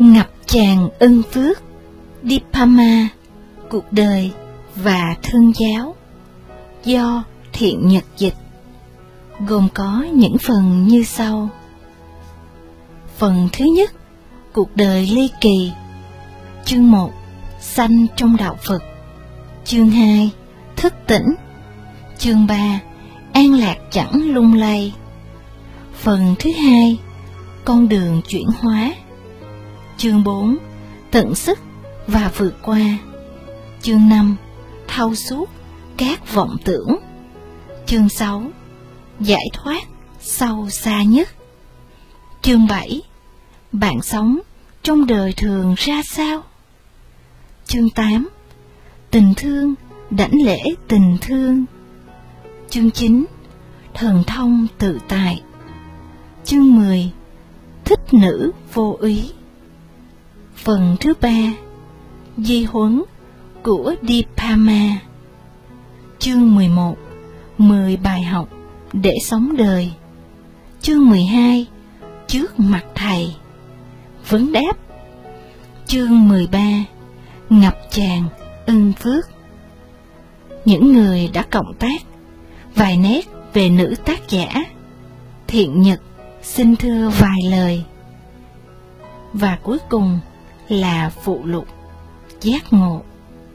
Ngập tràn ân phước, Dipama, cuộc đời và thương giáo, do Thiện Nhật dịch, gồm có những phần như sau. Phần thứ nhất, cuộc đời ly kỳ. Chương 1, sanh trong đạo Phật. Chương 2, thức tỉnh. Chương 3, an lạc chẳng lung lay. Phần thứ hai, con đường chuyển hóa. Chương 4, tận sức và vượt qua. Chương 5, thâu suốt các vọng tưởng. Chương 6, giải thoát sâu xa nhất. Chương 7, bạn sống trong đời thường ra sao? Chương 8, tình thương đảnh lễ tình thương. Chương 9, thần thông tự tại. Chương 10, thích nữ vô úy. Phần thứ 3, di huấn của Dipama. Chương 11, 10 bài học để sống đời. Chương 12, trước mặt thầy. Vấn đáp. Chương 13, ngập tràn ân phước. Những người đã cộng tác. Vài nét về nữ tác giả. Thiện Nhật xin thưa vài lời. Và cuối cùng là phụ lục giác ngộ.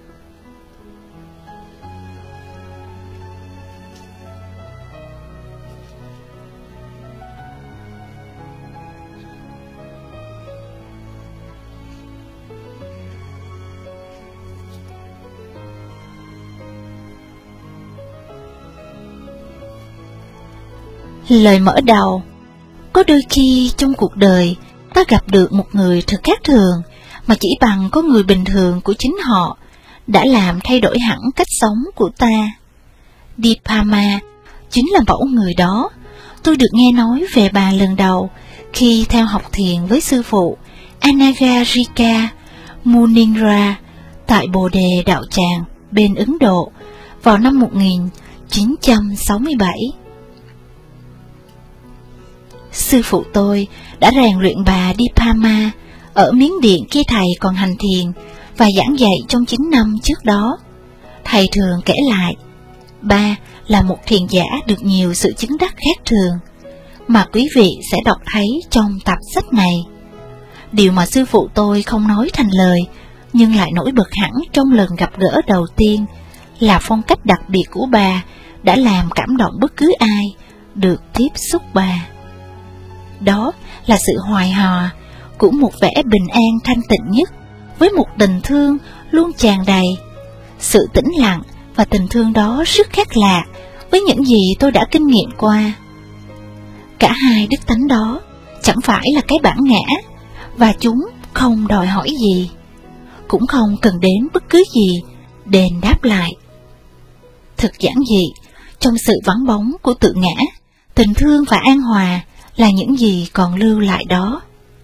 Lời mở đầu. Có đôi khi trong cuộc đời ta gặp được một người thật khác thường, mà chỉ bằng có người bình thường của chính họ đã làm thay đổi hẳn cách sống của ta. Dipama chính là mẫu người đó. Tôi được nghe nói về bà lần đầu khi theo học thiền với sư phụ Anagarika Munindra tại Bồ Đề Đạo Tràng bên Ấn Độ vào năm 1967. Sư phụ tôi đã rèn luyện bà Dipama ở Miến Điện khi thầy còn hành thiền và giảng dạy trong 9 năm trước đó. Thầy thường kể lại, bà là một thiền giả được nhiều sự chứng đắc khác thường, mà quý vị sẽ đọc thấy trong tập sách này. Điều mà sư phụ tôi không nói thành lời, nhưng lại nổi bật hẳn trong lần gặp gỡ đầu tiên, là phong cách đặc biệt của bà đã làm cảm động bất cứ ai được tiếp xúc bà. Đó là sự hoài hòa của một vẻ bình an thanh tịnh nhất, với một tình thương luôn tràn đầy. Sự tĩnh lặng và tình thương đó rất khác lạ với những gì tôi đã kinh nghiệm qua. Cả hai đức tánh đó chẳng phải là cái bản ngã, và chúng không đòi hỏi gì, cũng không cần đến bất cứ gì đền đáp lại. Thực giản dị, trong sự vắng bóng của tự ngã, tình thương và an hòa là những gì còn lưu lại đó.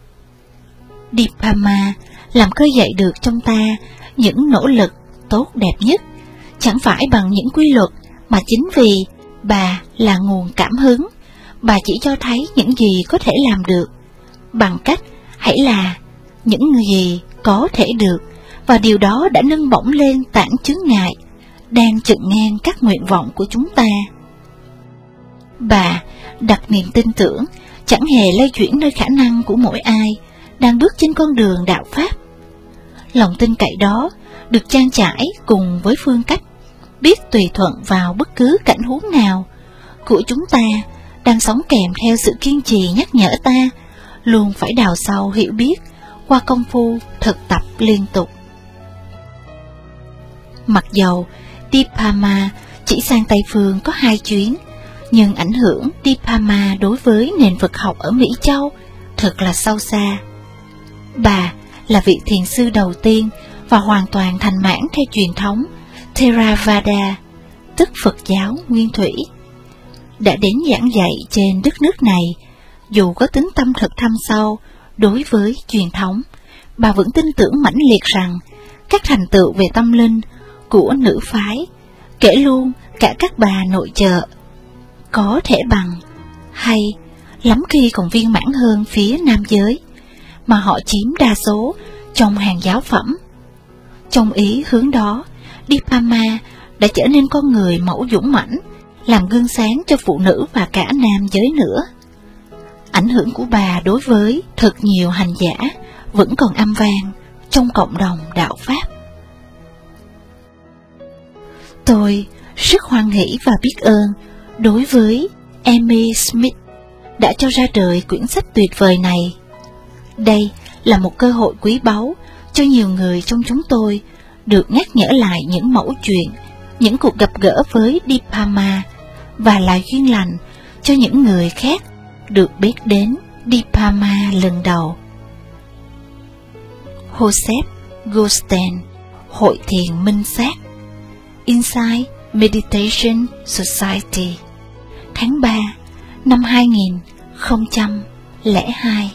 Dipama làm khơi dậy được trong ta những nỗ lực tốt đẹp nhất, chẳng phải bằng những quy luật, mà chính vì bà là nguồn cảm hứng. Bà chỉ cho thấy những gì có thể làm được, bằng cách hãy là những gì có thể được, và điều đó đã nâng bổng lên tảng chướng ngại đang chặn ngang các nguyện vọng của chúng ta. Bà đặt niềm tin tưởng chẳng hề lay chuyển nơi khả năng của mỗi ai đang bước trên con đường đạo Pháp. Lòng tin cậy đó được trang trải cùng với phương cách biết tùy thuận vào bất cứ cảnh huống nào của chúng ta, đang sống kèm theo sự kiên trì nhắc nhở ta luôn phải đào sâu hiểu biết qua công phu thực tập liên tục. Mặc dầu Dipama chỉ sang Tây Phương có 2 chuyến, nhưng ảnh hưởng Dipama đối với nền Phật học ở Mỹ Châu thật là sâu xa. Bà là vị thiền sư đầu tiên và hoàn toàn thành mãn theo truyền thống Theravada, tức Phật giáo nguyên thủy. Đã đến giảng dạy trên đất nước này, dù có tính tâm thực thâm sâu đối với truyền thống, bà vẫn tin tưởng mãnh liệt rằng các thành tựu về tâm linh của nữ phái, kể luôn cả các bà nội trợ, có thể bằng, hay lắm khi còn viên mãn hơn phía nam giới, mà họ chiếm đa số trong hàng giáo phẩm. Trong ý hướng đó, Dipama đã trở nên con người mẫu dũng mãnh, làm gương sáng cho phụ nữ và cả nam giới nữa. Ảnh hưởng của bà đối với thật nhiều hành giả vẫn còn âm vang trong cộng đồng đạo Pháp. Tôi rất hoan hỷ và biết ơn đối với Amy Smith đã cho ra đời quyển sách tuyệt vời này. Đây là một cơ hội quý báu cho nhiều người trong chúng tôi được nhắc nhở lại những mẫu chuyện, những cuộc gặp gỡ với Dipama, và là duyên lành cho những người khác được biết đến Dipama lần đầu. Joseph Goldstein, Hội Thiền Minh Sát, Insight Meditation Society, tháng 3 năm 2002.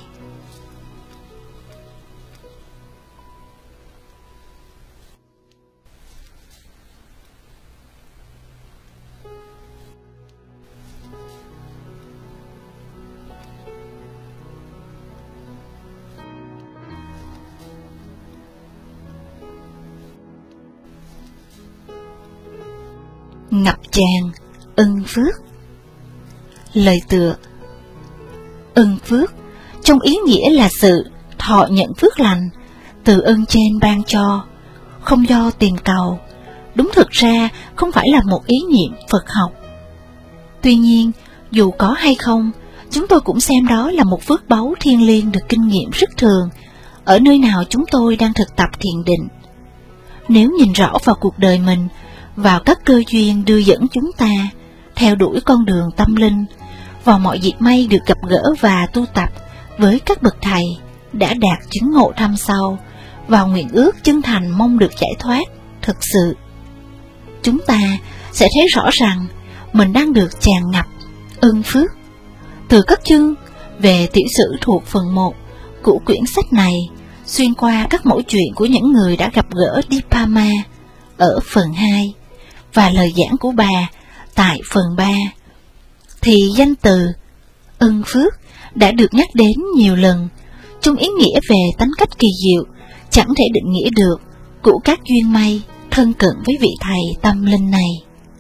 Ngập tràn ân phước. Lời tựa: ân phước trong ý nghĩa là sự thọ nhận phước lành từ ơn trên ban cho, không do tìm cầu. Đúng thực ra không phải là một ý niệm Phật học. Tuy nhiên, dù có hay không, chúng tôi cũng xem đó là một phước báu thiêng liêng được kinh nghiệm rất thường ở nơi nào chúng tôi đang thực tập thiền định. Nếu nhìn rõ vào cuộc đời mình, vào các cơ duyên đưa dẫn chúng ta theo đuổi con đường tâm linh, vào mọi dịp may được gặp gỡ và tu tập với các bậc thầy đã đạt chứng ngộ thâm sâu, vào nguyện ước chân thành mong được giải thoát thực sự, chúng ta sẽ thấy rõ rằng mình đang được tràn ngập ân phước. Từ các chương về tiểu sử thuộc phần 1 của quyển sách này, xuyên qua các mẫu chuyện của những người đã gặp gỡ Dipama ở phần 2 và lời giảng của bà tại phần 3, thì danh từ ân phước đã được nhắc đến nhiều lần trong ý nghĩa về tánh cách kỳ diệu chẳng thể định nghĩa được của các duyên may thân cận với vị thầy tâm linh này.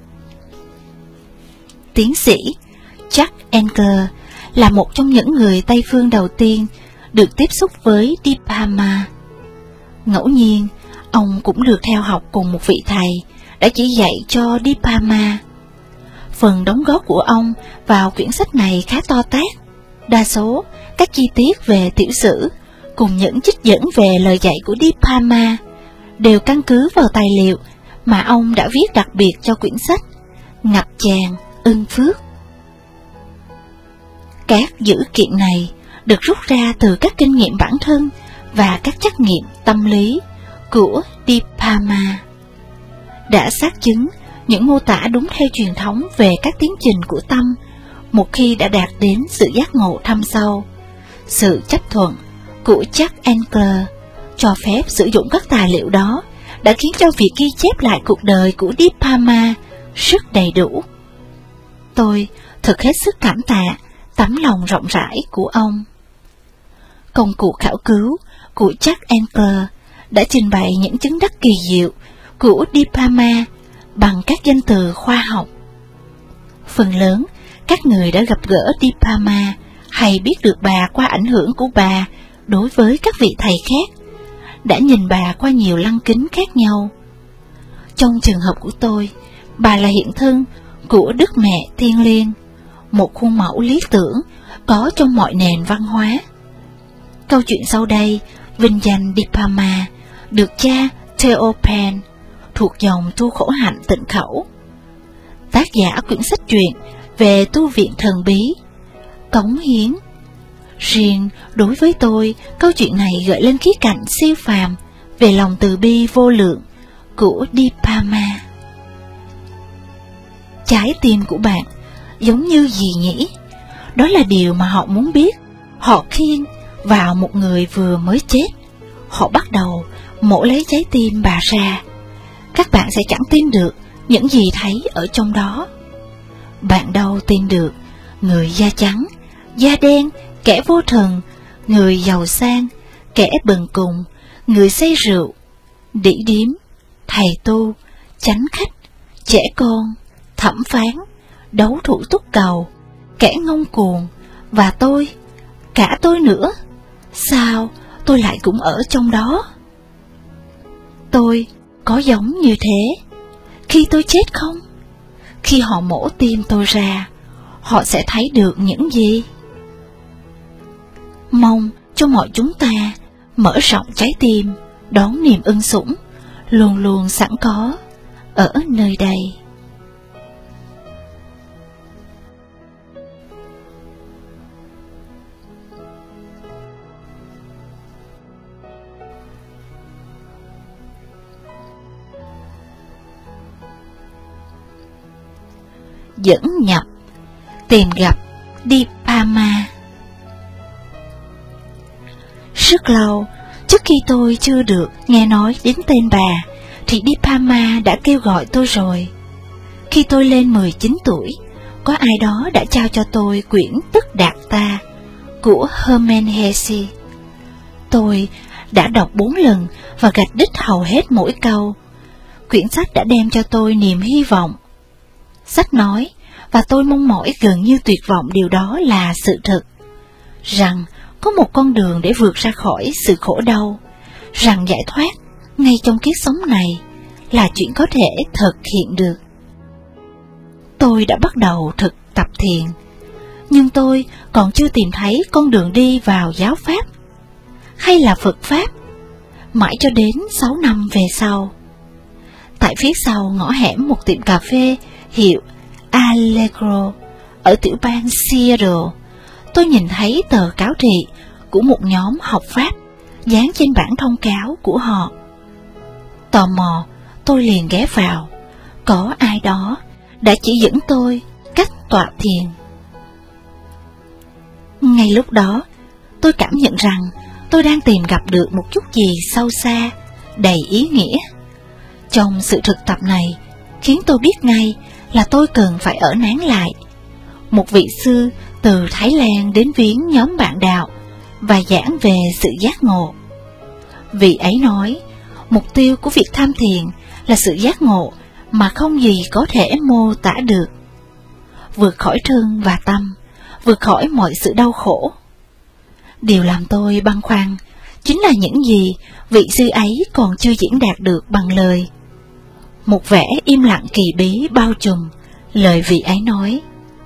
Tiến sĩ Jack Engler là một trong những người Tây phương đầu tiên được tiếp xúc với Dipama. Ngẫu nhiên, ông cũng được theo học cùng một vị thầy đã chỉ dạy cho Dipama. Phần đóng góp của ông vào quyển sách này khá to tát. Đa số các chi tiết về tiểu sử cùng những trích dẫn về lời dạy của Dipama đều căn cứ vào tài liệu mà ông đã viết đặc biệt cho quyển sách Ngập tràn ân phước. Các dữ kiện này được rút ra từ các kinh nghiệm bản thân và các trắc nghiệm tâm lý của Dipama, đã xác chứng những mô tả đúng theo truyền thống về các tiến trình của tâm một khi đã đạt đến sự giác ngộ thâm sâu. Sự chấp thuận của Jack Engler cho phép sử dụng các tài liệu đó đã khiến cho việc ghi chép lại cuộc đời của Dipama rất đầy đủ. Tôi thật hết sức cảm tạ tấm lòng rộng rãi của ông. Công cụ khảo cứu của Jack Engler đã trình bày những chứng đắc kỳ diệu của Dipama bằng các danh từ khoa học. Phần lớn các người đã gặp gỡ Dipama hay biết được bà qua ảnh hưởng của bà đối với các vị thầy khác, đã nhìn bà qua nhiều lăng kính khác nhau. Trong trường hợp của tôi, bà là hiện thân của Đức Mẹ Thiêng Liêng, một khuôn mẫu lý tưởng có trong mọi nền văn hóa. Câu chuyện sau đây vinh danh Dipama được cha Theopan thuộc dòng tu khổ hạnh Tịnh Khẩu, tác giả quyển sách truyện về tu viện thần bí, cống hiến. Riêng đối với tôi, câu chuyện này gợi lên khía cạnh siêu phàm về lòng từ bi vô lượng của Dipama. Trái tim của bạn giống như gì nhỉ? Đó là điều mà họ muốn biết. Họ khiêng vào một người vừa mới chết. Họ bắt đầu mổ lấy trái tim bà ra. Các bạn sẽ chẳng tin được những gì thấy ở trong đó. Bạn đâu tin được người da trắng, da đen, kẻ vô thần, người giàu sang kẻ bần cùng, người say rượu, đĩ điếm, thầy tu, chánh khách, trẻ con, thẩm phán, đấu thủ túc cầu, kẻ ngông cuồng, và tôi, cả tôi nữa. Sao tôi lại cũng ở trong đó? Tôi có giống như thế khi tôi chết không? Khi họ mổ tim tôi ra, họ sẽ thấy được những gì? Mong cho mọi chúng ta mở rộng trái tim, đón niềm ân sủng luôn luôn sẵn có ở nơi đây. Dẫn nhập, tìm gặp Dipama. Rất lâu trước khi tôi chưa được nghe nói đến tên bà, thì Dipama đã kêu gọi tôi rồi. Khi tôi lên 19 tuổi, có ai đó đã trao cho tôi quyển Tức Đạt Ta của Hermann Hesse. Tôi đã đọc 4 lần và gạch đích hầu hết mỗi câu. Quyển sách đã đem cho tôi niềm hy vọng. Sách nói, và tôi mong mỏi gần như tuyệt vọng điều đó là sự thật, rằng có một con đường để vượt ra khỏi sự khổ đau, rằng giải thoát ngay trong kiếp sống này là chuyện có thể thực hiện được. Tôi đã bắt đầu thực tập thiền, nhưng tôi còn chưa tìm thấy con đường đi vào giáo Pháp hay là Phật Pháp, mãi cho đến 6 năm về sau. Tại phía sau ngõ hẻm một tiệm cà phê hiệu Allegro ở tiểu bang Seattle, tôi nhìn thấy tờ cáo thị của một nhóm học Pháp dán trên bảng thông cáo của họ. Tò mò, tôi liền ghé vào. Có ai đó đã chỉ dẫn tôi cách tọa thiền. Ngay lúc đó, tôi cảm nhận rằng tôi đang tìm gặp được một chút gì sâu xa, đầy ý nghĩa. Trong sự thực tập này, khiến tôi biết ngay là tôi cần phải ở nán lại. Một vị sư từ Thái Lan đến viếng nhóm bạn đạo và giảng về sự giác ngộ. Vị ấy nói, mục tiêu của việc tham thiền là sự giác ngộ mà không gì có thể mô tả được. Vượt khỏi thân và tâm, vượt khỏi mọi sự đau khổ. Điều làm tôi băn khoăn chính là những gì vị sư ấy còn chưa diễn đạt được bằng lời. Một vẻ im lặng kỳ bí bao trùm lời vị ấy nói.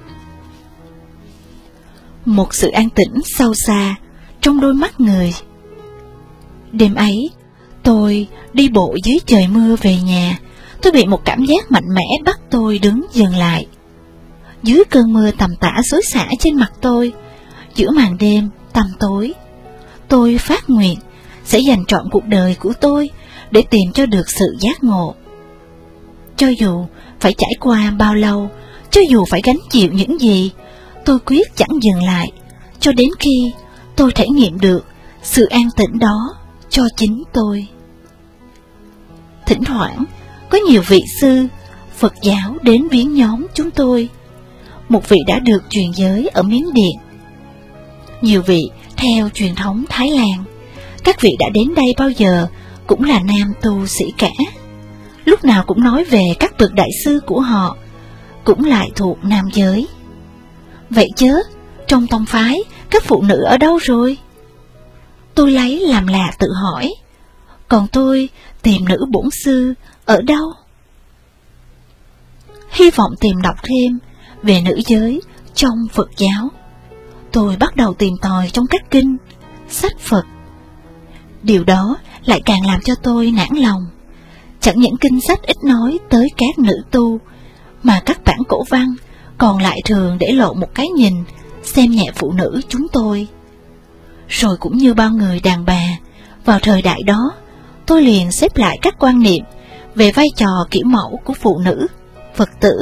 Một sự an tĩnh sâu xa trong đôi mắt người. Đêm ấy, tôi đi bộ dưới trời mưa về nhà. Tôi bị một cảm giác mạnh mẽ bắt tôi đứng dừng lại. Dưới cơn mưa tầm tã xối xả trên mặt tôi, giữa màn đêm tăm tối, tôi phát nguyện sẽ dành trọn cuộc đời của tôi để tìm cho được sự giác ngộ. Cho dù phải trải qua bao lâu, cho dù phải gánh chịu những gì, tôi quyết chẳng dừng lại cho đến khi tôi trải nghiệm được sự an tĩnh đó cho chính tôi. Thỉnh thoảng, có nhiều vị sư Phật giáo đến viếng nhóm chúng tôi. Một vị đã được truyền giới ở Miến Điện, nhiều vị theo truyền thống Thái Lan. Các vị đã đến đây bao giờ cũng là nam tu sĩ cả, lúc nào cũng nói về các bậc đại sư của họ, cũng lại thuộc nam giới. Vậy chớ, trong tông phái, các phụ nữ ở đâu rồi? Tôi lấy làm lạ tự hỏi, còn tôi tìm nữ bổn sư ở đâu? Hy vọng tìm đọc thêm về nữ giới trong Phật giáo, tôi bắt đầu tìm tòi trong các kinh, sách Phật. Điều đó lại càng làm cho tôi nản lòng. Chẳng những kinh sách ít nói tới các nữ tu, mà các bản cổ văn còn lại thường để lộ một cái nhìn xem nhẹ phụ nữ chúng tôi. Rồi cũng như bao người đàn bà, vào thời đại đó, tôi liền xếp lại các quan niệm về vai trò kiểu mẫu của phụ nữ, Phật tử.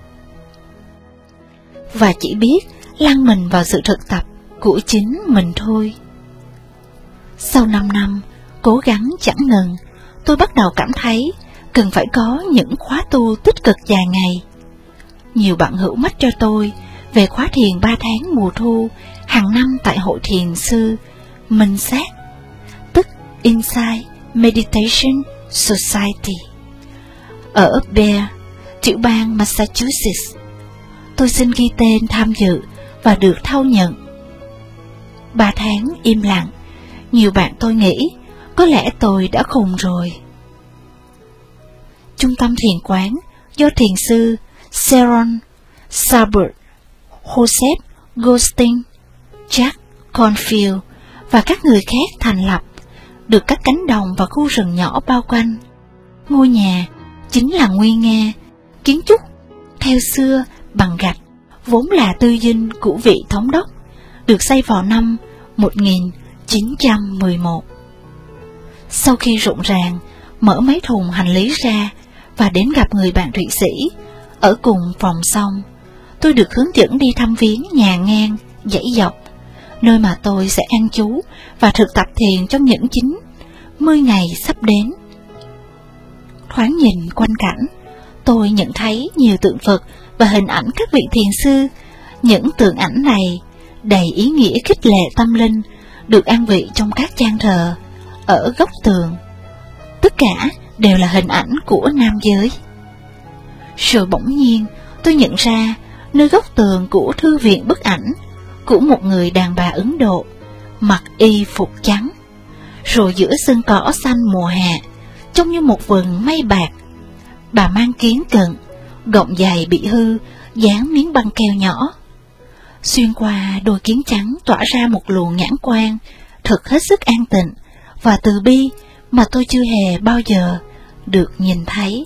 Và chỉ biết lăn mình vào sự thực tập của chính mình thôi. Sau 5 năm, cố gắng chẳng ngừng, tôi bắt đầu cảm thấy cần phải có những khóa tu tích cực dài ngày. Nhiều bạn hữu mách cho tôi về khóa thiền 3 tháng mùa thu hàng năm tại hội thiền sư Minh Sát. Insight Meditation Society ở Bear, tiểu bang Massachusetts. Tôi xin ghi tên tham dự và được thâu nhận. 3 tháng im lặng, nhiều bạn tôi nghĩ có lẽ tôi đã khùng rồi. Trung tâm thiền quán do thiền sư Sharon Salbert, Joseph Goldstein, Jack Cornfield và các người khác thành lập, được các cánh đồng và khu rừng nhỏ bao quanh. Ngôi nhà chính là nguy nga, kiến trúc theo xưa bằng gạch, vốn là tư dinh của vị thống đốc, được xây vào năm 1911. Sau khi rộn ràng mở mấy thùng hành lý ra và đến gặp người bạn Thụy Sĩ ở cùng phòng xong, tôi được hướng dẫn đi thăm viếng nhà ngang dãy dọc, nơi mà tôi sẽ an trú và thực tập thiền trong những 90 ngày sắp đến. Thoáng nhìn quanh cảnh, tôi nhận thấy nhiều tượng Phật và hình ảnh các vị thiền sư. Những tượng ảnh này đầy ý nghĩa khích lệ tâm linh, được an vị trong các trang thờ ở góc tường. Tất cả đều là hình ảnh của nam giới. Rồi bỗng nhiên tôi nhận ra nơi góc tường của thư viện bức ảnh của một người đàn bà Ấn Độ, mặc y phục trắng, rồi giữa sân cỏ xanh mùa hạ, trông như một vườn mây bạc. Bà mang kiếng cận, gọng giày bị hư, dán miếng băng keo nhỏ. Xuyên qua đôi kiếng trắng tỏa ra một luồng nhãn quang thật hết sức an tịnh và từ bi mà tôi chưa hề bao giờ được nhìn thấy.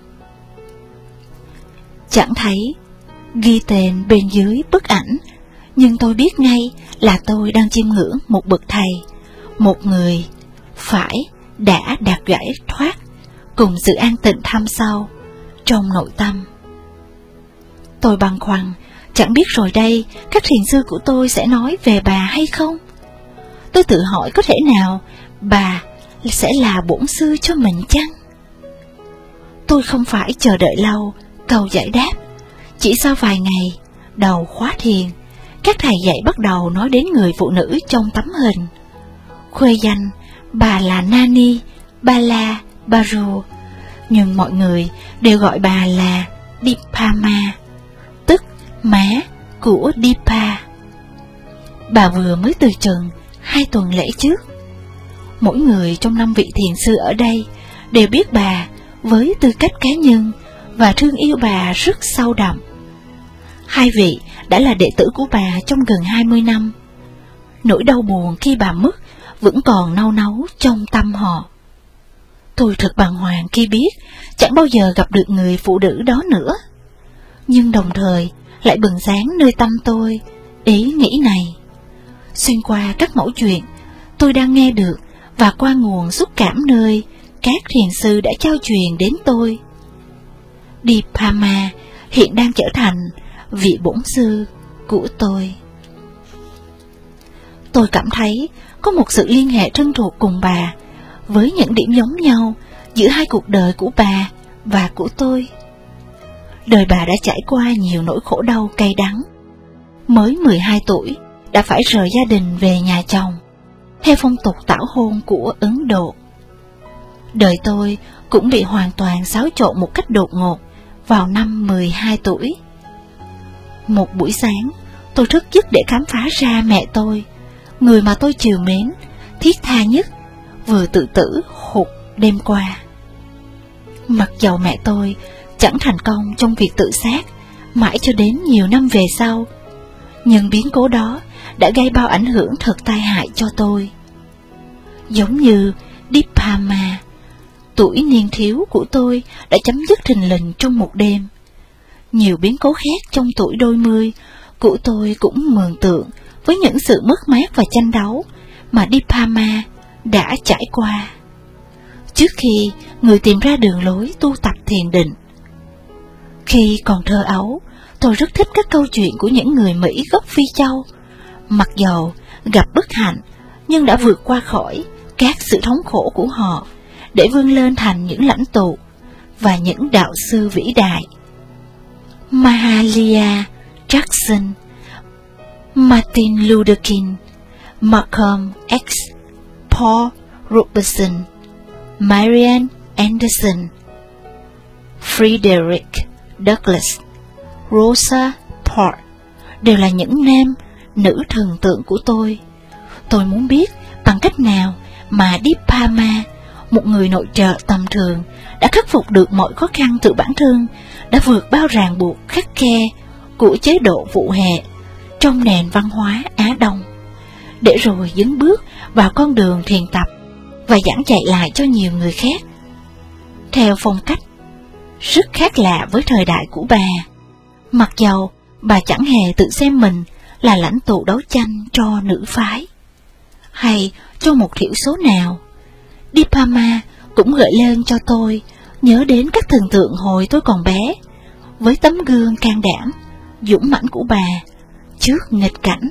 Chẳng thấy ghi tên bên dưới bức ảnh, nhưng tôi biết ngay là tôi đang chiêm ngưỡng một bậc thầy, một người phải đã đạt giải thoát, cùng sự an tịnh thâm sâu trong nội tâm. Tôi băn khoăn, chẳng biết rồi đây các thiền sư của tôi sẽ nói về bà hay không. Tôi tự hỏi có thể nào bà sẽ là bổn sư cho mình chăng? Tôi không phải chờ đợi lâu cầu giải đáp. Chỉ sau vài ngày đầu khóa thiền, các thầy dạy bắt đầu nói đến người phụ nữ trong tấm hình. Khuê danh bà là Nani Bala Baru, nhưng mọi người đều gọi bà là Dipama, tức má của Dipa. Bà vừa mới từ trần 2 tuần lễ trước. Mỗi người trong 5 vị thiền sư ở đây đều biết bà với tư cách cá nhân và thương yêu bà rất sâu đậm. 2 vị đã là đệ tử của bà trong gần 20 năm. Nỗi đau buồn khi bà mất vẫn còn nau náu trong tâm họ. Tôi thật bàng hoàng khi biết chẳng bao giờ gặp được người phụ nữ đó nữa. Nhưng đồng thời lại bừng sáng nơi tâm tôi ý nghĩ này. Xuyên qua các mẫu chuyện tôi đang nghe được và qua nguồn xúc cảm nơi các thiền sư đã trao truyền đến tôi, Dipama hiện đang trở thành vị bổn sư của tôi. Tôi cảm thấy có một sự liên hệ thân thuộc cùng bà, với những điểm giống nhau giữa hai cuộc đời của bà và của tôi. Đời bà đã trải qua nhiều nỗi khổ đau cay đắng. Mới 12 tuổi đã phải rời gia đình về nhà chồng, theo phong tục tảo hôn của Ấn Độ. Đời tôi cũng bị hoàn toàn xáo trộn một cách đột ngột vào năm 12 tuổi. Một buổi sáng, tôi thức giấc để khám phá ra mẹ tôi, người mà tôi trìu mến, thiết tha nhất, vừa tự tử hụt đêm qua. Mặc dầu mẹ tôi chẳng thành công trong việc tự sát mãi cho đến nhiều năm về sau, nhưng biến cố đó đã gây bao ảnh hưởng thật tai hại cho tôi. Giống như Dipama, tuổi niên thiếu của tôi đã chấm dứt thình lình trong một đêm. Nhiều biến cố khác trong tuổi đôi mươi của tôi cũng mường tượng với những sự mất mát và tranh đấu mà Dipama đã trải qua trước khi người tìm ra đường lối tu tập thiền định. Khi còn thơ ấu, tôi rất thích các câu chuyện của những người Mỹ gốc Phi Châu, mặc dầu gặp bất hạnh nhưng đã vượt qua khỏi các sự thống khổ của họ để vươn lên thành những lãnh tụ và những đạo sư vĩ đại. Mahalia Jackson, Martin Luther King, Malcolm X, Paul Robertson, Marian Anderson, Frederick Douglass, Rosa Parks đều là những nam, nữ thần tượng của tôi. Tôi muốn biết bằng cách nào mà Deepa Ma, một người nội trợ tầm thường, đã khắc phục được mọi khó khăn tự bản thân, đã vượt bao ràng buộc khắt khe của chế độ phụ hệ trong nền văn hóa Á Đông, để rồi dấn bước vào con đường thiền tập và giảng dạy lại cho nhiều người khác, theo phong cách rất khác lạ với thời đại của bà. Mặc dầu bà chẳng hề tự xem mình là lãnh tụ đấu tranh cho nữ phái, hay cho một thiểu số nào, Deepa Ma cũng gợi lên cho tôi nhớ đến các thần tượng hồi tôi còn bé, với tấm gương can đảm, dũng mãnh của bà trước nghịch cảnh.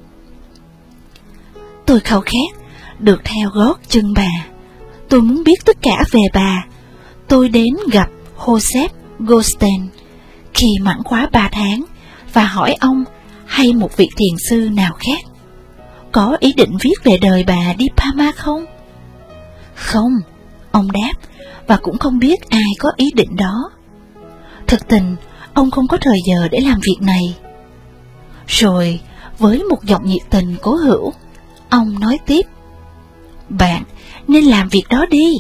Tôi khao khát được theo gót chân bà. Tôi muốn biết tất cả về bà. Tôi đến gặp Joseph Goldstein khi mãn khóa 3 tháng và hỏi ông hay một vị thiền sư nào khác có ý định viết về đời bà Deepa Ma không? Không, ông đáp, và cũng không biết ai có ý định đó. Thực tình, ông không có thời giờ để làm việc này. Rồi, với một giọng nhiệt tình cố hữu, ông nói tiếp: bạn nên làm việc đó đi.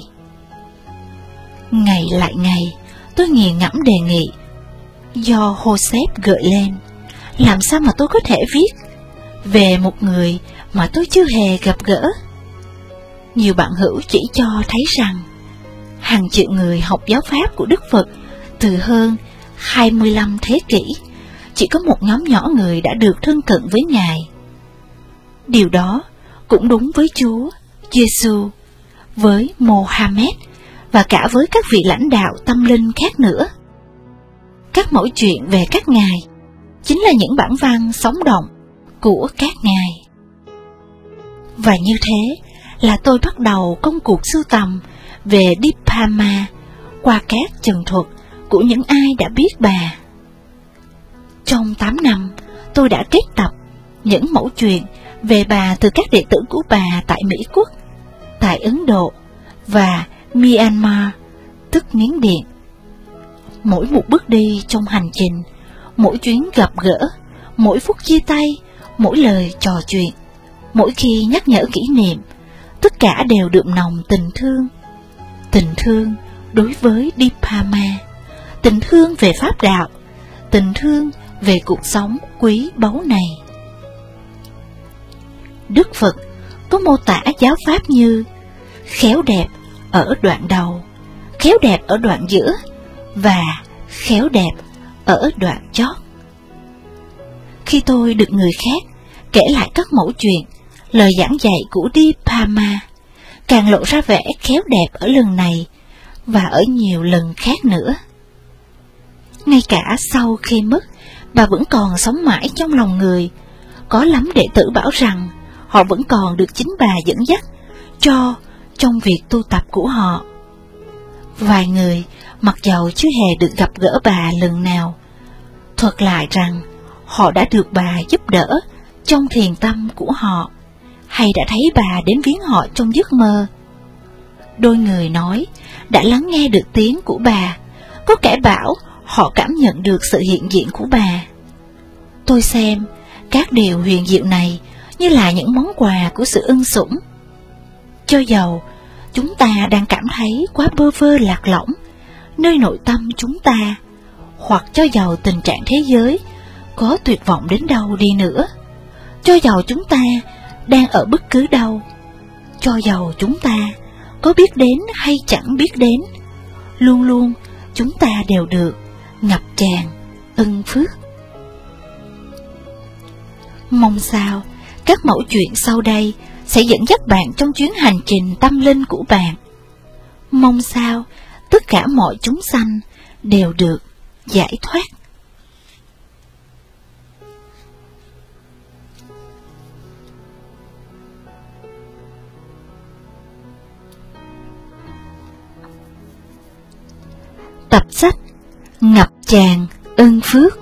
Ngày lại ngày, tôi nghiền ngẫm đề nghị do Joseph gợi lên. Làm sao mà tôi có thể viết về một người mà tôi chưa hề gặp gỡ? Nhiều bạn hữu chỉ cho thấy rằng hàng triệu người học giáo pháp của Đức Phật từ hơn 25 thế kỷ, chỉ có một nhóm nhỏ người đã được thân cận với Ngài. Điều đó cũng đúng với Chúa Giêsu, với Mohammed và cả với các vị lãnh đạo tâm linh khác nữa. Các mẫu chuyện về các ngài chính là những bản văn sống động của các ngài. Và như thế là tôi bắt đầu công cuộc sưu tầm về Deepa Ma qua các trần thuật của những ai đã biết bà. Trong 8 năm, tôi đã kết tập những mẫu chuyện về bà từ các đệ tử của bà tại Mỹ Quốc, tại Ấn Độ và Myanmar, tức Miến Điện. Mỗi một bước đi trong hành trình, mỗi chuyến gặp gỡ, mỗi phút chia tay, mỗi lời trò chuyện, mỗi khi nhắc nhở kỷ niệm, tất cả đều đượm nồng tình thương. Tình thương đối với Deepa Ma, tình thương về pháp đạo, tình thương về cuộc sống quý báu này. Đức Phật có mô tả giáo pháp như khéo đẹp ở đoạn đầu, khéo đẹp ở đoạn giữa và khéo đẹp ở đoạn chót. Khi tôi được người khác kể lại các mẫu chuyện, lời giảng dạy của Deepa Ma càng lộ ra vẻ khéo đẹp ở lần này và ở nhiều lần khác nữa. Ngay cả sau khi mất, bà vẫn còn sống mãi trong lòng người. Có lắm đệ tử bảo rằng họ vẫn còn được chính bà dẫn dắt cho trong việc tu tập của họ. Vài người, mặc dầu chưa hề được gặp gỡ bà lần nào, thuật lại rằng họ đã được bà giúp đỡ trong thiền tâm của họ, hay đã thấy bà đến viếng họ trong giấc mơ. Đôi người nói đã lắng nghe được tiếng của bà, có kẻ bảo họ cảm nhận được sự hiện diện của bà. Tôi xem các điều huyền diệu này như là những món quà của sự ân sủng. Cho dầu chúng ta đang cảm thấy quá bơ vơ lạc lõng nơi nội tâm chúng ta, hoặc cho dầu tình trạng thế giới có tuyệt vọng đến đâu đi nữa, cho dầu chúng ta đang ở bất cứ đâu, cho dầu chúng ta có biết đến hay chẳng biết đến, luôn luôn chúng ta đều được ngập tràn ân phước. Mong sao các mẫu chuyện sau đây sẽ dẫn dắt bạn trong chuyến hành trình tâm linh của bạn. Mong sao tất cả mọi chúng sanh đều được giải thoát. Tập sách Ngập tràn ân phước.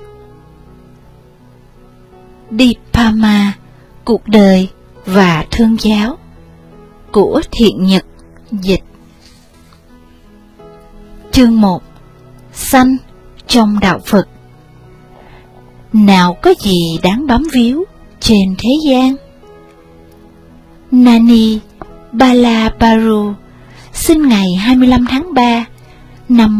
Deepa Ma, cuộc đời và thương giáo. của Thiện Nhật dịch. Chương 1. Sanh trong đạo Phật. Nào có gì đáng bám víu trên thế gian? Nani Balaparu sinh ngày 25 tháng 3 năm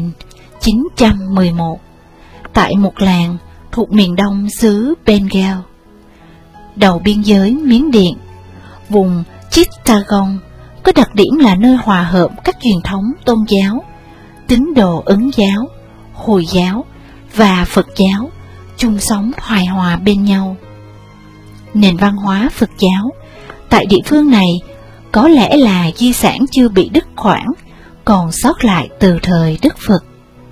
1911 tại một làng thuộc miền đông xứ Bengal, đầu biên giới Miến Điện. Vùng Chittagong có đặc điểm là nơi hòa hợp các truyền thống tôn giáo, tín đồ Ấn giáo, Hồi giáo và Phật giáo chung sống hài hòa bên nhau. Nền văn hóa Phật giáo tại địa phương này có lẽ là di sản chưa bị đứt quãng, còn sót lại từ thời Đức Phật.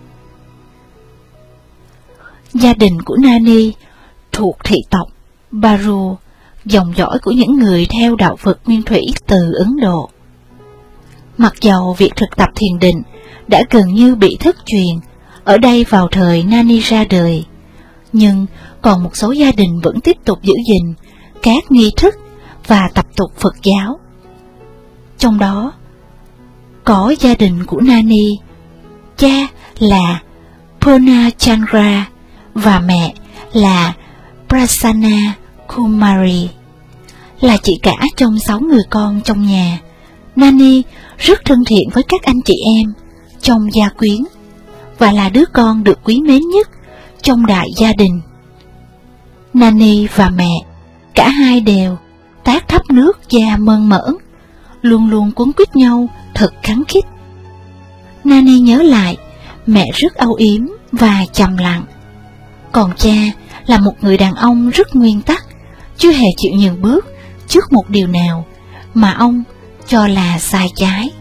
Gia đình của Nani thuộc thị tộc Baru, dòng dõi của những người theo đạo Phật nguyên thủy từ Ấn Độ. Mặc dầu việc thực tập thiền định đã gần như bị thất truyền ở đây vào thời Nani ra đời, nhưng còn một số gia đình vẫn tiếp tục giữ gìn các nghi thức và tập tục Phật giáo. Trong đó có gia đình của Nani, cha là Purnachandra và mẹ là Prasanna Kumari. Là chị cả trong 6 người con trong nhà, Nani rất thân thiện với các anh chị em trong gia quyến và là đứa con được quý mến nhất trong đại gia đình. Nani và mẹ, cả hai đều tát thắp nước da mơn mởn, luôn luôn quấn quýt nhau thật khăng khít. Nani nhớ lại, mẹ rất âu yếm và trầm lặng, còn cha là một người đàn ông rất nguyên tắc, chưa hề chịu nhường bước trước một điều nào mà ông cho là sai trái.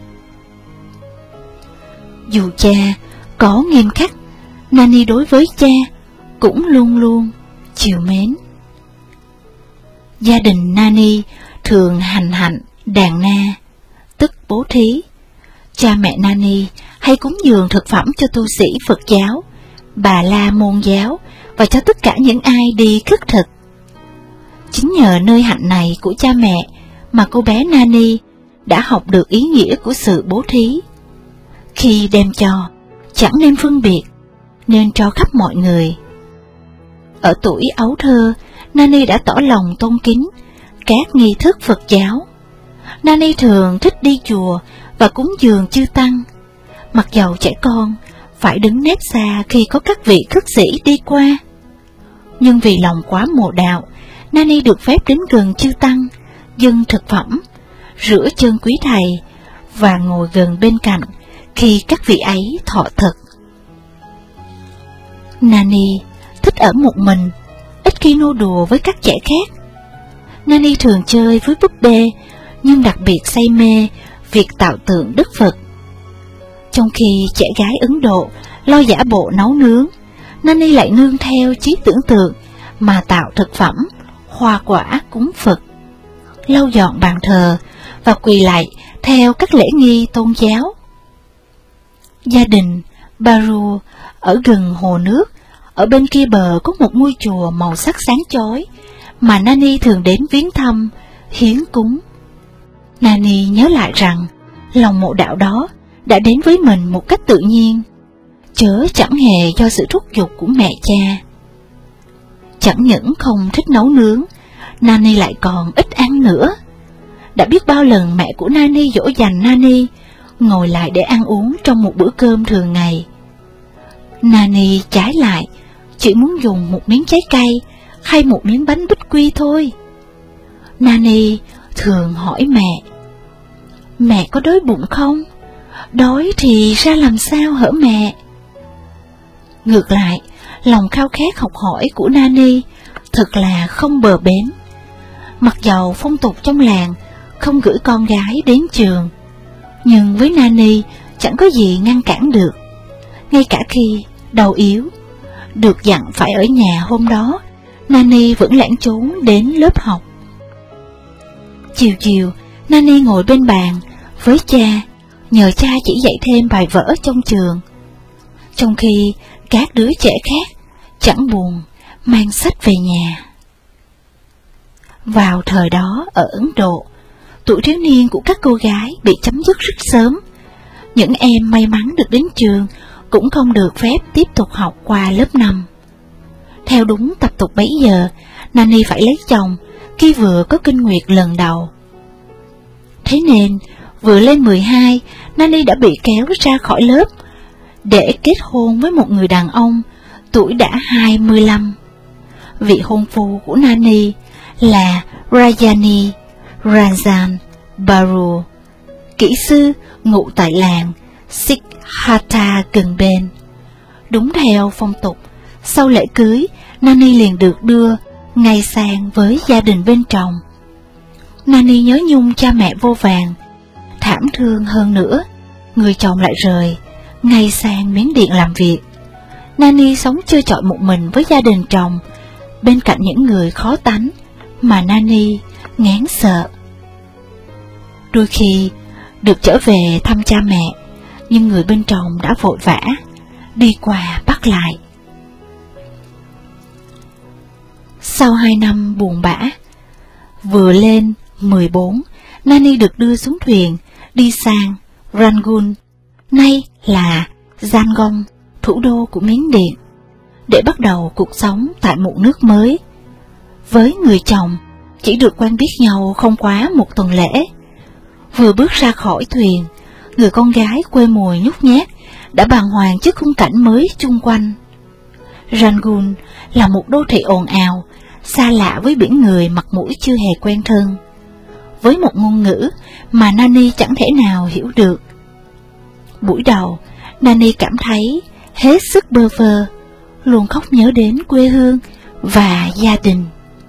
Dù cha có nghiêm khắc, Nani đối với cha cũng luôn luôn chiều mến. Gia đình Nani thường hành hạnh đàn na, tức bố thí. Cha mẹ Nani hay cúng dường thực phẩm cho tu sĩ Phật giáo, Bà La Môn giáo và cho tất cả những ai đi khất thực. Chính nhờ nơi hạnh này của cha mẹ mà cô bé Nani đã học được ý nghĩa của sự bố thí. Khi đem cho, chẳng nên phân biệt, nên cho khắp mọi người. Ở tuổi ấu thơ, Nani đã tỏ lòng tôn kính các nghi thức Phật giáo. Nani thường thích đi chùa và cúng dường chư tăng, mặc dầu trẻ con phải đứng nép xa khi có các vị khất sĩ đi qua. Nhưng vì lòng quá mộ đạo, Nani được phép đến gần chư tăng, dâng thực phẩm, rửa chân quý thầy và ngồi gần bên cạnh khi các vị ấy thọ thực. Nani thích ở một mình, ít khi nô đùa với các trẻ khác. Nani thường chơi với búp bê, nhưng đặc biệt say mê việc tạo tượng Đức Phật. Trong khi trẻ gái Ấn Độ lo giả bộ nấu nướng, Nani lại nương theo trí tưởng tượng mà tạo thực phẩm, hoa quả cúng Phật, lau dọn bàn thờ và quỳ lạy theo các lễ nghi tôn giáo. Gia đình Baru ở gần hồ nước, ở bên kia bờ có một ngôi chùa màu sắc sáng chói mà Nani thường đến viếng thăm, hiến cúng. Nani nhớ lại rằng lòng mộ đạo đó đã đến với mình một cách tự nhiên, chớ chẳng hề do sự thúc giục của mẹ cha. Chẳng những không thích nấu nướng, Nani lại còn ít ăn nữa. Đã biết bao lần mẹ của Nani dỗ dành Nani ngồi lại để ăn uống trong một bữa cơm thường ngày. Nani trái lại chỉ muốn dùng một miếng trái cây hay một miếng bánh bích quy thôi. Nani thường hỏi mẹ có đói bụng không? Đói thì ra làm sao hở mẹ? Ngược lại, lòng khao khát học hỏi của Nani thật là không bờ bến. Mặc dầu phong tục trong làng không gửi con gái đến trường, nhưng với Nani chẳng có gì ngăn cản được. Ngay cả khi đau yếu, được dặn phải ở nhà hôm đó, Nani vẫn lảng trốn đến lớp học. Chiều chiều, Nani ngồi bên bàn với cha, nhờ cha chỉ dạy thêm bài vở trong trường, trong khi các đứa trẻ khác chẳng buồn mang sách về nhà. Vào thời đó ở Ấn Độ, tuổi thiếu niên của các cô gái bị chấm dứt rất sớm. Những em may mắn được đến trường cũng không được phép tiếp tục học qua lớp 5. Theo đúng tập tục bấy giờ, Nani phải lấy chồng khi vừa có kinh nguyệt lần đầu. Thế nên, vừa lên 12, Nani đã bị kéo ra khỏi lớp để kết hôn với một người đàn ông tuổi đã 25. Vị hôn phu của Nani là Rajani Ranjan Baru, kỹ sư ngụ tại làng Sikhatha gần bên. Đúng theo phong tục, sau lễ cưới, Nani liền được đưa ngay sang với gia đình bên chồng. Nani nhớ nhung cha mẹ vô vàn, thảm thương hơn nữa, người chồng lại rời, ngay sang Miến Điện làm việc. Nani sống chơi chọi một mình với gia đình chồng, bên cạnh những người khó tánh mà Nani ngán sợ. Đôi khi được trở về thăm cha mẹ, nhưng người bên chồng đã vội vã đi qua bắt lại. Sau 2 năm buồn bã, vừa lên 14, Nani được đưa xuống thuyền đi sang Rangoon, nay là Yangon, thủ đô của Miến Điện, để bắt đầu cuộc sống tại một nước mới. Với người chồng, chỉ được quen biết nhau không quá 1 tuần lễ. Vừa bước ra khỏi thuyền, người con gái quê mùi nhút nhát đã bàng hoàng trước khung cảnh mới chung quanh. Rangoon là một đô thị ồn ào, xa lạ với biển người mặt mũi chưa hề quen thân, với một ngôn ngữ mà Nani chẳng thể nào hiểu được. Buổi đầu, Nani cảm thấy hết sức bơ vơ, luôn khóc nhớ đến quê hương và gia đình.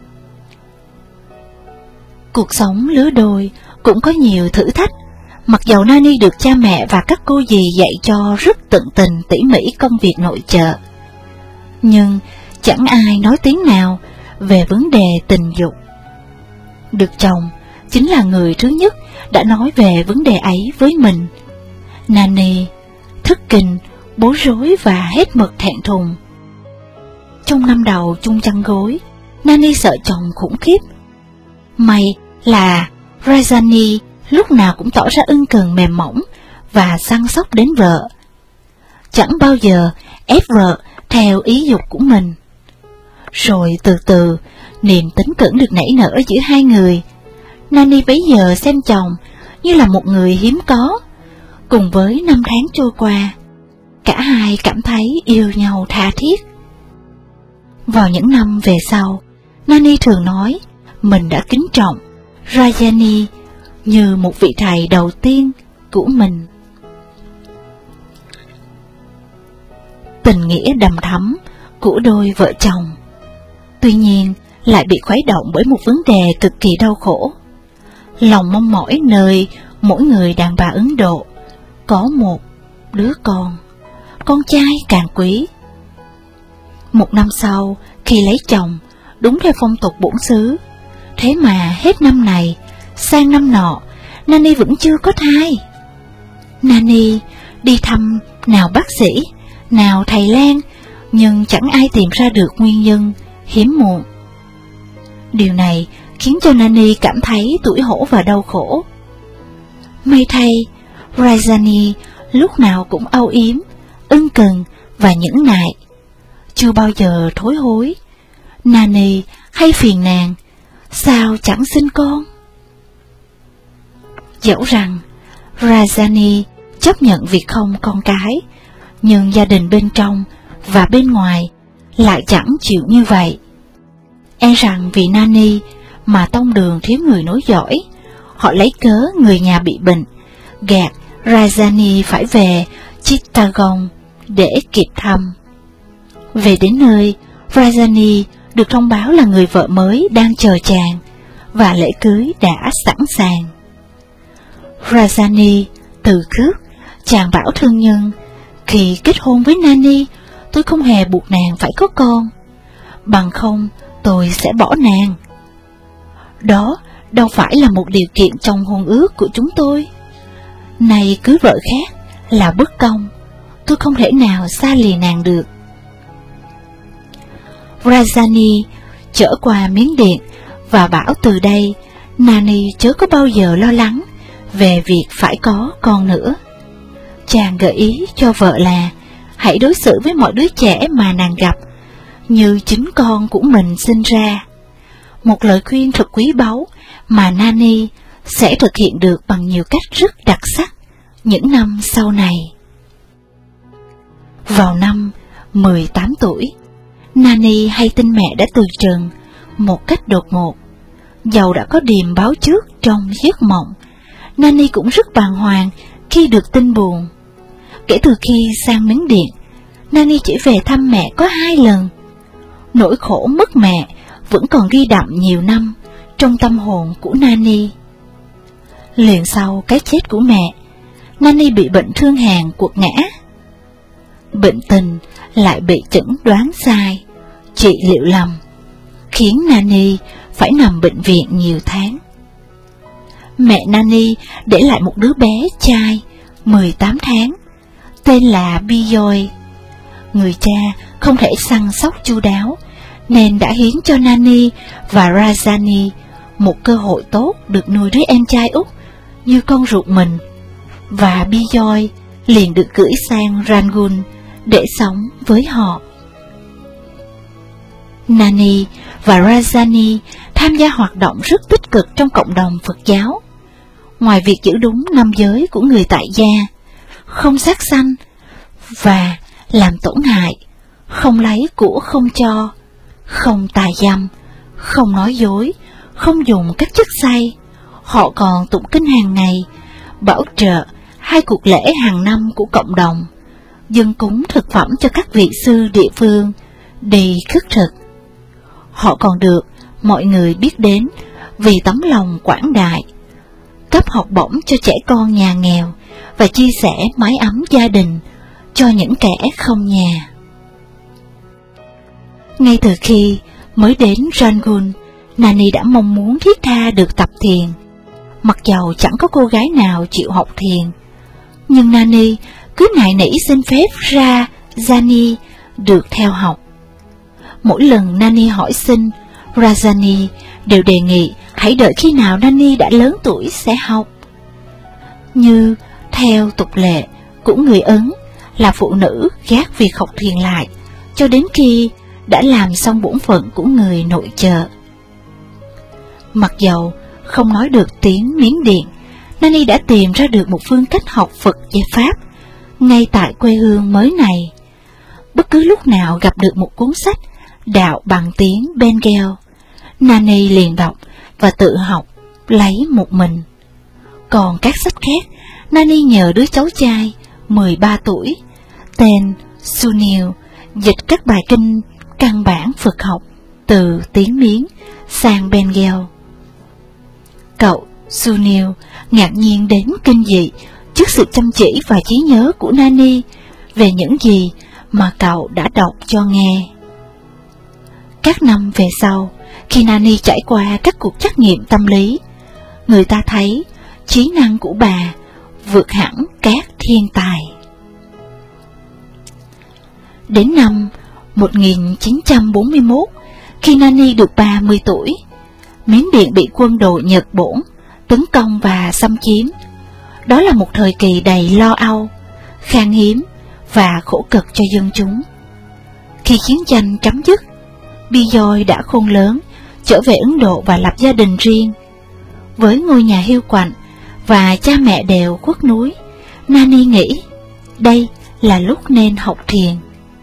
Cuộc sống lứa đôi cũng có nhiều thử thách, mặc dầu Nani được cha mẹ và các cô dì dạy cho rất tận tình tỉ mỉ công việc nội trợ. Nhưng chẳng ai nói tiếng nào về vấn đề tình dục. Được chồng chính là người thứ nhất đã nói về vấn đề ấy với mình. Nani thất kinh, bối rối và hết mực thẹn thùng. Trong năm đầu chung chăn gối, Nani sợ chồng khủng khiếp. May là Rajani lúc nào cũng tỏ ra ân cần mềm mỏng và săn sóc đến vợ, chẳng bao giờ ép vợ theo ý dục của mình. Rồi từ từ, niềm tín cẩn được nảy nở giữa hai người. Nani bấy giờ xem chồng như là một người hiếm có. Cùng với năm tháng trôi qua, cả hai cảm thấy yêu nhau tha thiết. Vào những năm về sau, Nani thường nói mình đã kính trọng Rajani như một vị thầy đầu tiên của mình. Tình nghĩa đầm thắm của đôi vợ chồng, tuy nhiên lại bị khuấy động bởi một vấn đề cực kỳ đau khổ. Lòng mong mỏi nơi mỗi người đàn bà Ấn Độ có một đứa con trai càng quý. Một năm sau, khi lấy chồng, đúng theo phong tục bổn xứ, thế mà hết năm này sang năm nọ, Nani vẫn chưa có thai. Nani đi thăm nào bác sĩ, nào thầy lang, nhưng chẳng ai tìm ra được nguyên nhân hiếm muộn. Điều này khiến cho Nani cảm thấy tủi hổ và đau khổ. May thay, Rajani lúc nào cũng âu yếm, ân cần và nhẫn nại, chưa bao giờ thối hối. Nani hay phiền nàng, sao chẳng sinh con? Dẫu rằng Rajani chấp nhận việc không con cái, nhưng gia đình bên trong và bên ngoài lại chẳng chịu như vậy. E rằng vì Nani mà tông đường thiếu người nối dõi, họ lấy cớ người nhà bị bệnh, gạt Rajani phải về Chittagong để kịp thăm. Về đến nơi, Rajani được thông báo là người vợ mới đang chờ chàng, và lễ cưới đã sẵn sàng. Rajani từ khước, chàng bảo thương nhân, khi kết hôn với Nani, tôi không hề buộc nàng phải có con, bằng không tôi sẽ bỏ nàng. Đó đâu phải là một điều kiện trong hôn ước của chúng tôi. Này cưới vợ khác là bất công, tôi không thể nào xa lìa nàng được. Rajani trở qua Miến Điện và bảo từ đây Nani chớ có bao giờ lo lắng về việc phải có con nữa. Chàng gợi ý cho vợ là hãy đối xử với mọi đứa trẻ mà nàng gặp như chính con của mình sinh ra. Một lời khuyên thật quý báu mà Nani sẽ thực hiện được bằng nhiều cách rất đặc sắc những năm sau này. Vào năm 18 tuổi, Nani hay tin mẹ đã từ trần một cách đột ngột. Dầu đã có điềm báo trước trong giấc mộng, Nani cũng rất bàng hoàng khi được tin buồn. Kể từ khi sang Miến Điện, Nani chỉ về thăm mẹ có 2 lần. Nỗi khổ mất mẹ vẫn còn ghi đậm nhiều năm trong tâm hồn của Nani. Liền sau cái chết của mẹ, Nani bị bệnh thương hàn quật ngã. Bệnh tình lại bị chẩn đoán sai, trị liệu lầm, khiến Nani phải nằm bệnh viện nhiều tháng. Mẹ Nani để lại một đứa bé trai 18 tháng, tên là Bijoy. Người cha không thể săn sóc chu đáo, nên đã hiến cho Nani và Rajani một cơ hội tốt được nuôi đứa em trai út như con ruột mình, và Bijoy liền được gửi sang Rangoon để sống với họ. Nani và Rajani tham gia hoạt động rất tích cực trong cộng đồng Phật giáo. Ngoài việc giữ đúng 5 giới của người tại gia, không sát sanh và làm tổn hại, không lấy của không cho, không tà dâm, không nói dối, không dùng các chất say, họ còn tụng kinh hàng ngày, bảo trợ 2 cuộc lễ hàng năm của cộng đồng, dâng cúng thực phẩm cho các vị sư địa phương đi khất thực. Họ còn được mọi người biết đến vì tấm lòng quảng đại, cấp học bổng cho trẻ con nhà nghèo và chia sẻ mái ấm gia đình cho những kẻ không nhà. Ngay từ khi mới đến Rangoon, Nani đã mong muốn thiết tha được tập thiền. Mặc dầu chẳng có cô gái nào chịu học thiền, nhưng Nani cứ nài nỉ xin phép Rajani được theo học. Mỗi lần Nani hỏi xin, Rajani đều đề nghị hãy đợi khi nào Nani đã lớn tuổi sẽ học. Như theo tục lệ của người Ấn là phụ nữ gác việc học thiền lại cho đến khi đã làm xong bổn phận của người nội trợ. Mặc dầu không nói được tiếng Miến Điện, Nani đã tìm ra được một phương cách học Phật và Pháp ngay tại quê hương mới này. Bất cứ lúc nào gặp được một cuốn sách đạo bằng tiếng Bengal, Nani liền đọc và tự học lấy một mình. Còn các sách khác, Nani nhờ đứa cháu trai 13 tuổi tên Sunil dịch các bài kinh căn bản Phật học từ tiếng Miến sang Bengal. Cậu Sunil ngạc nhiên đến kinh dị trước sự chăm chỉ và trí nhớ của Nani về những gì mà cậu đã đọc cho nghe. Các năm về sau, khi Nani trải qua các cuộc trắc nghiệm tâm lý, người ta thấy trí năng của bà vượt hẳn các thiên tài. Đến năm 1941, khi Nani được 30 tuổi, Miến Điện bị quân đội Nhật Bổn tấn công và xâm chiếm. Đó là một thời kỳ đầy lo âu, khan hiếm và khổ cực cho dân chúng. Khi chiến tranh chấm dứt, Bijoy đã khôn lớn, trở về Ấn Độ và lập gia đình riêng. Với ngôi nhà hiu quạnh và cha mẹ đều khuất núi, Nani nghĩ đây là lúc nên học thiền.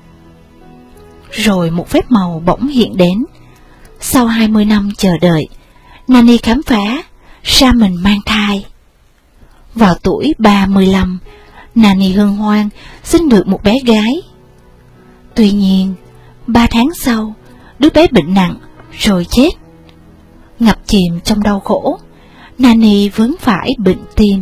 Rồi một phép màu bỗng hiện đến. Sau 20 năm chờ đợi, Nani khám phá ra mình mang thai. Vào tuổi 35, Nani hân hoan sinh được một bé gái. Tuy nhiên, 3 tháng sau, đứa bé bệnh nặng rồi chết. Ngập chìm trong đau khổ, Nani vướng phải bệnh tim.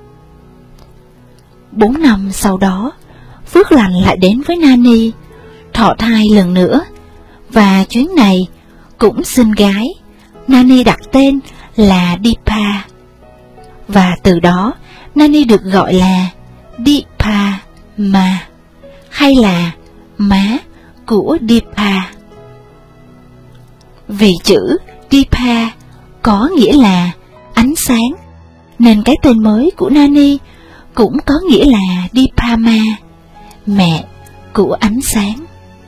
4 năm sau đó, phước lành lại đến với Nani, thọ thai lần nữa, và chuyến này cũng sinh gái. Nani đặt tên là Dipa, và từ đó Nani được gọi là Dipa Ma, hay là má của Dipa. Vì chữ Dipa có nghĩa là ánh sáng, nên cái tên mới của Nani cũng có nghĩa là Dipama, mẹ của ánh sáng.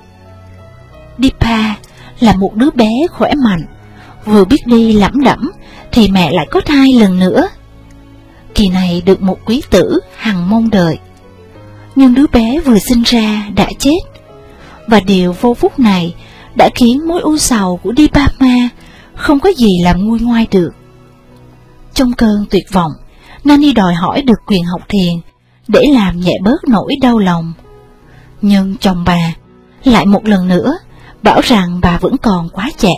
Dipa là một đứa bé khỏe mạnh, vừa biết đi lẩm đẩm thì mẹ lại có thai lần nữa. Kỳ này được một quý tử hằng mong đợi, nhưng đứa bé vừa sinh ra đã chết, và điều vô phúc này đã khiến mối u sầu của Dipama không có gì làm nguôi ngoai được. Trong cơn tuyệt vọng, Nani đòi hỏi được quyền học thiền để làm nhẹ bớt nỗi đau lòng. Nhưng chồng bà lại một lần nữa bảo rằng bà vẫn còn quá trẻ.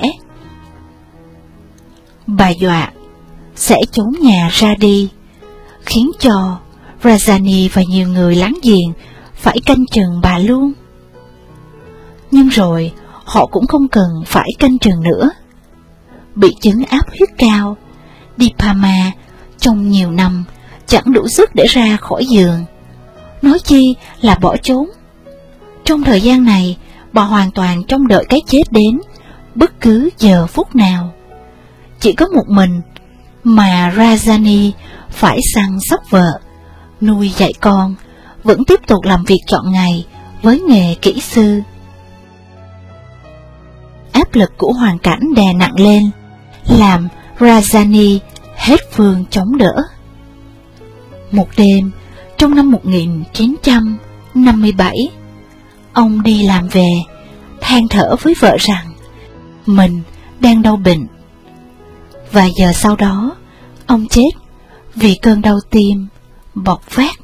Bà dọa sẽ trốn nhà ra đi, khiến cho Rajani và nhiều người láng giềng phải canh chừng bà luôn. Nhưng rồi họ cũng không cần phải canh chừng nữa. Bị chứng áp huyết cao, Dipama trong nhiều năm chẳng đủ sức để ra khỏi giường, nói chi là bỏ trốn. Trong thời gian này, bà hoàn toàn trông đợi cái chết đến bất cứ giờ phút nào. Chỉ có một mình mà Rajani phải săn sóc vợ, nuôi dạy con, vẫn tiếp tục làm việc trọn ngày với nghề kỹ sư. Áp lực của hoàn cảnh đè nặng lên, làm Rajani hết phương chống đỡ. Một đêm, trong năm 1957, ông đi làm về, than thở với vợ rằng mình đang đau bệnh. Vài giờ sau đó, ông chết vì cơn đau tim bộc phát.